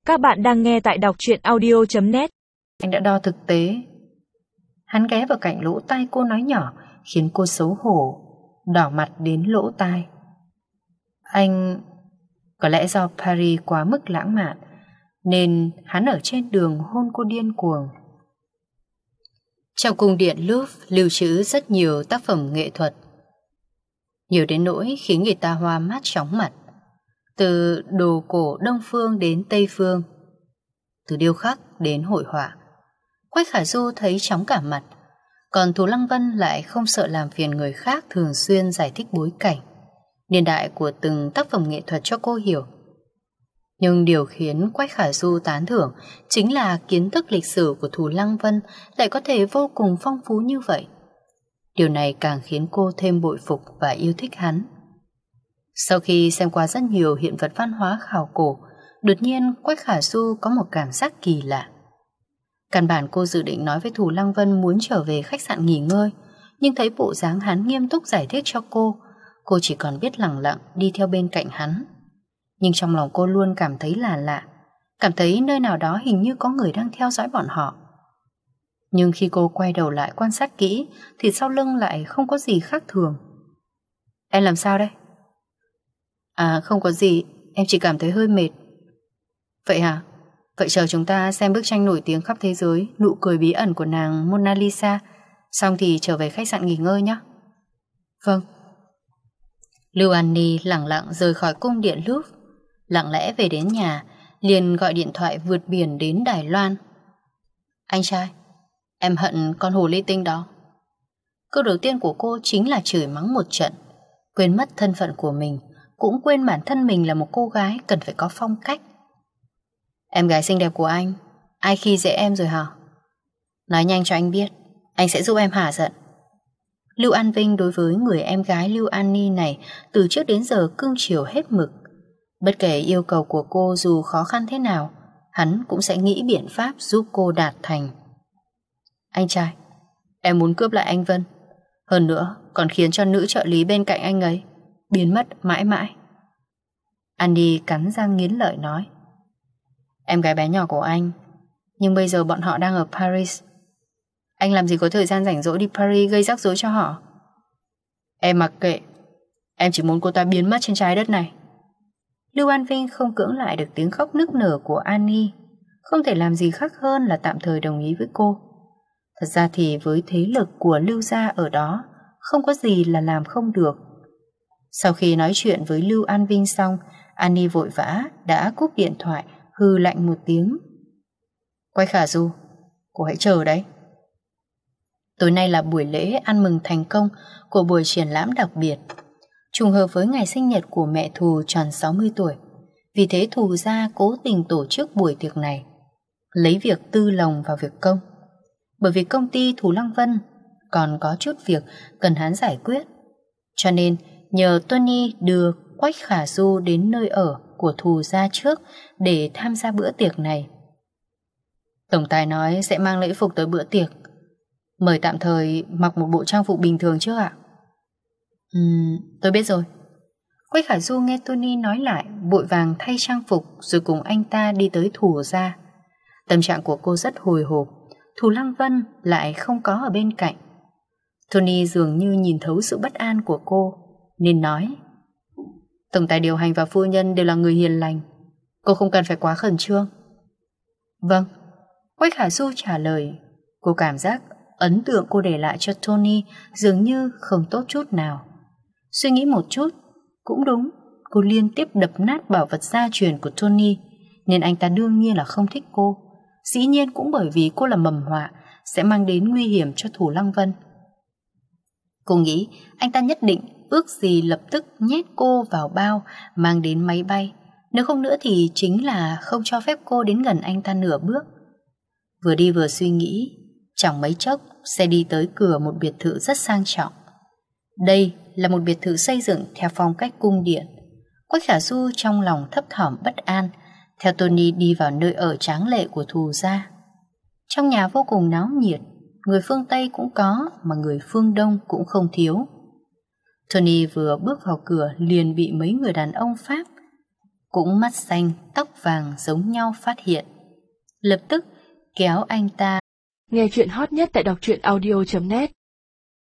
Các bạn đang nghe tại đọc truyện audio.net. Anh đã đo thực tế. Hắn ghé vào cạnh lỗ tai cô nói nhỏ, khiến cô xấu hổ, đỏ mặt đến lỗ tai. Anh... Có lẽ do Paris quá mức lãng mạn, nên hắn ở trên đường hôn cô điên cuồng. Trong cung điện Louvre lưu trữ rất nhiều tác phẩm nghệ thuật, nhiều đến nỗi khiến người ta hoa mắt chóng mặt. Từ đồ cổ Đông Phương đến Tây Phương, từ điêu khắc đến hội họa, Quách Khả Du thấy chóng cả mặt. Còn Thù Lăng Vân lại không sợ làm phiền người khác, thường xuyên giải thích bối cảnh, niên đại của từng tác phẩm nghệ thuật cho cô hiểu. Nhưng điều khiến Quách Khả Du tán thưởng chính là kiến thức lịch sử của Thù Lăng Vân lại có thể vô cùng phong phú như vậy. Điều này càng khiến cô thêm bội phục và yêu thích hắn. Sau khi xem qua rất nhiều hiện vật văn hóa khảo cổ, đột nhiên Quách Khả Du có một cảm giác kỳ lạ. Căn bản cô dự định nói với Thù Lăng Vân muốn trở về khách sạn nghỉ ngơi, nhưng thấy bộ dáng hắn nghiêm túc giải thích cho cô chỉ còn biết lẳng lặng đi theo bên cạnh hắn. Nhưng trong lòng cô luôn cảm thấy là lạ, cảm thấy nơi nào đó hình như có người đang theo dõi bọn họ. Nhưng khi cô quay đầu lại quan sát kỹ thì sau lưng lại không có gì khác thường. Em làm sao đây? À không có gì, em chỉ cảm thấy hơi mệt. Vậy hả? Vậy chờ chúng ta xem bức tranh nổi tiếng khắp thế giới, Nụ cười bí ẩn của nàng Mona Lisa, xong thì trở về khách sạn nghỉ ngơi nhé. Vâng. Lưu An Ni lẳng lặng rời khỏi cung điện Louvre, lặng lẽ về đến nhà, liền gọi điện thoại vượt biển đến Đài Loan. Anh trai, em hận con hồ ly tinh đó. Câu đầu tiên của cô chính là chửi mắng một trận, quên mất thân phận của mình, cũng quên bản thân mình là một cô gái cần phải có phong cách. Em gái xinh đẹp của anh, ai khi dễ em rồi hả? Nói nhanh cho anh biết, anh sẽ giúp em hả giận. Lưu An Vinh đối với người em gái Lưu An Ni này từ trước đến giờ cưng chiều hết mực. Bất kể yêu cầu của cô dù khó khăn thế nào, hắn cũng sẽ nghĩ biện pháp giúp cô đạt thành. Anh trai, em muốn cướp lại anh Vân, hơn nữa còn khiến cho nữ trợ lý bên cạnh anh ấy biến mất mãi mãi. Andy cắn răng nghiến lợi nói. Em gái bé nhỏ của anh, nhưng bây giờ bọn họ đang ở Paris. Anh làm gì có thời gian rảnh rỗi đi Paris gây rắc rối cho họ. Em mặc kệ, em chỉ muốn cô ta biến mất trên trái đất này. Lưu An Vinh không cưỡng lại được tiếng khóc nức nở của Annie, không thể làm gì khác hơn là tạm thời đồng ý với cô. Thật ra thì với thế lực của Lưu gia ở đó, không có gì là làm không được. Sau khi nói chuyện với Lưu An Vinh xong, Annie vội vã đã cúp điện thoại, hừ lạnh một tiếng. Quách Khả Du, cô hãy chờ đấy. Tối nay là buổi lễ ăn mừng thành công của buổi triển lãm đặc biệt, trùng hợp với ngày sinh nhật của mẹ Thù tròn 60 tuổi. Vì thế Thù gia cố tình tổ chức buổi tiệc này, lấy việc tư lồng vào việc công. Bởi vì công ty Thù Lăng Vân còn có chút việc cần hắn giải quyết, cho nên nhờ Tony đưa Quách Khả Du đến nơi ở của Thù gia trước để tham gia bữa tiệc này. Tổng tài nói sẽ mang lễ phục tới bữa tiệc, mời tạm thời mặc một bộ trang phục bình thường trước ạ. Tôi biết rồi. Quách Khả Du nghe Tony nói lại, vội vàng thay trang phục rồi cùng anh ta đi tới Thù gia. Tâm trạng của cô rất hồi hộp, Thù Lăng Vân lại không có ở bên cạnh. Tony dường như nhìn thấu sự bất an của cô, nên nói. Tổng tài điều hành và phu nhân đều là người hiền lành, cô không cần phải quá khẩn trương. Vâng, Quách Khả Du trả lời. Cô cảm giác ấn tượng cô để lại cho Tony dường như không tốt chút nào. Suy nghĩ một chút, cũng đúng, cô liên tiếp đập nát bảo vật gia truyền của Tony, nên anh ta đương nhiên là không thích cô. Dĩ nhiên cũng bởi vì cô là mầm họa, sẽ mang đến nguy hiểm cho Thù Lăng Vân. Cô nghĩ anh ta nhất định ước gì lập tức nhét cô vào bao mang đến máy bay, nếu không nữa thì chính là không cho phép cô đến gần anh ta nửa bước. Vừa đi vừa suy nghĩ, chẳng mấy chốc sẽ đi tới cửa một biệt thự rất sang trọng. Đây là một biệt thự xây dựng theo phong cách cung điện. Quách Khả Du trong lòng thấp thỏm bất an, theo Tony đi vào nơi ở tráng lệ của Thù gia. Trong nhà vô cùng náo nhiệt, người phương Tây cũng có, mà người phương Đông cũng không thiếu. Tony vừa bước vào cửa liền bị mấy người đàn ông Pháp cũng mắt xanh, tóc vàng giống nhau phát hiện. Lập tức kéo anh ta. Nghe chuyện hot nhất tại đọc truyện audio.net